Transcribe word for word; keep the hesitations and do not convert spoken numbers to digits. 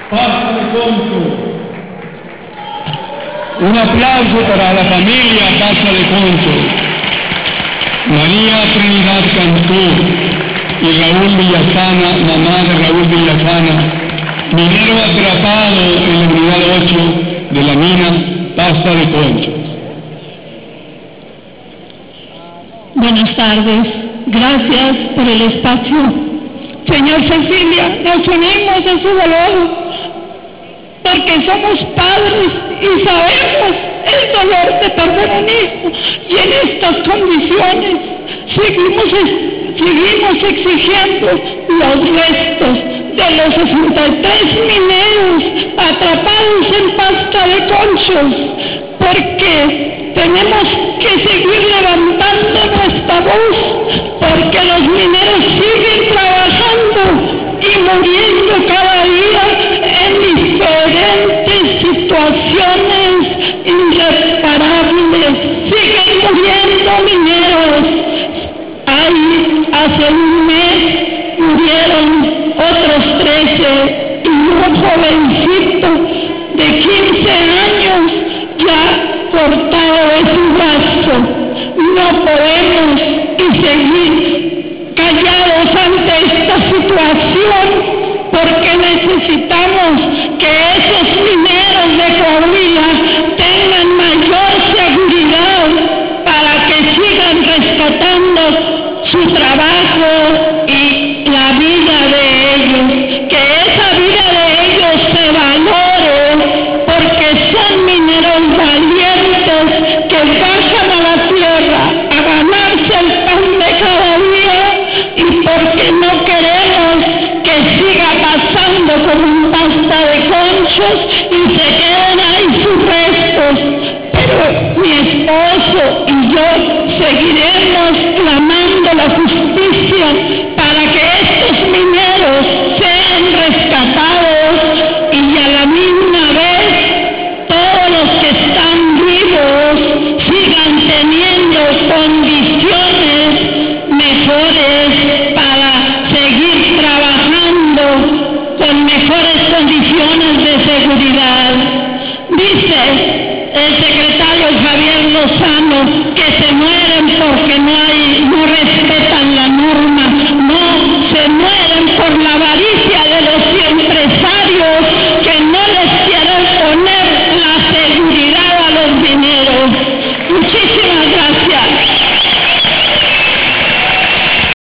Pasta de Concho. Un aplauso para la familia Pasta de Concho. María Trinidad Cantú y Raúl Villasana, mamá de Raúl Villasana, minero atrapado en la unidad ocho de la mina Pasta de Concho. Buenas tardes, gracias por el espacio. Señor Cecilia, nos unimos a su dolor, porque somos padres y sabemos el dolor de perder un hijo, y en estas condiciones seguimos, seguimos exigiendo los restos de los sesenta y tres mineros atrapados en Pasta de Conchos, porque tenemos que seguir levantando nuestra voz, porque los mineros siguen trabajando y muriendo cada día en diferentes situaciones irreparables. Siguen muriendo mineros. Ahí, hace un mes murieron otros trece y un jovencito de quince años ya cortado de su brazo. No podemos y seguir callados ante esta situación, porque necesitamos que esos mineros de Coahuila tengan mayor seguridad para que sigan rescatando su trabajo y la vida de ellos, que esa vida de ellos se valore, porque son mineros valientes que bajan a la tierra a ganarse el pan de cada día, y porque no queremos que siga pasando como un Pasta de Conchos y se queden ahí sus restos. Pero mi esposo y yo seguiremos clamando la justicia para que estos mineros sean rescatados, y a la misma vez todos los que están vivos sigan teniendo condiciones mejores para seguir trabajando con mejores condiciones de seguridad. Dice el secretario Javier Lozano que se mueve